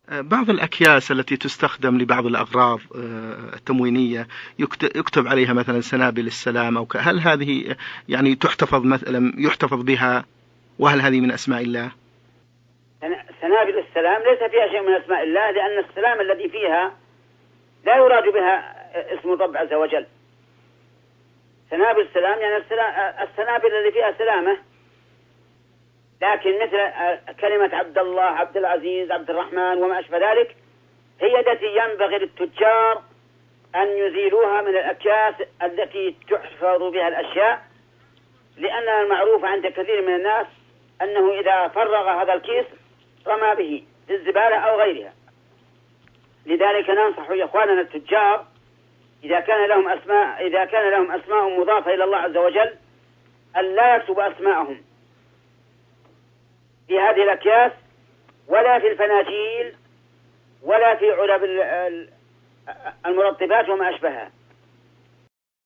بعض الأكياس التي تستخدم لبعض الأغراض التموينية يكتب عليها مثلا سنابل السلام هل هذه يعني تحتفظ مثلا يحتفظ بها؟ وهل هذه من أسماء الله؟ سنابل السلام ليس فيها شيء من أسماء الله، لأن السلام الذي فيها لا يراد بها اسم الرب عز وجل. سنابل السلام يعني السنابل الذي فيها سلامة، لكن مثل كلمة عبد الله، عبد العزيز، عبد الرحمن وما أشبه ذلك هي التي ينبغي للتجار أن يزيلوها من الأكياس التي تحفظ بها الأشياء، لأن المعروف عند كثير من الناس أنه إذا فرغ هذا الكيس رمى به في الزبالة أو غيرها. لذلك ننصح إخواننا التجار إذا كان لهم أسماء مضافة إلى الله عز وجل أن لا يكتبوا أسماءهم في هذه الأكياس ولا في الفناجيل ولا في علب المرطبات وما أشبهها.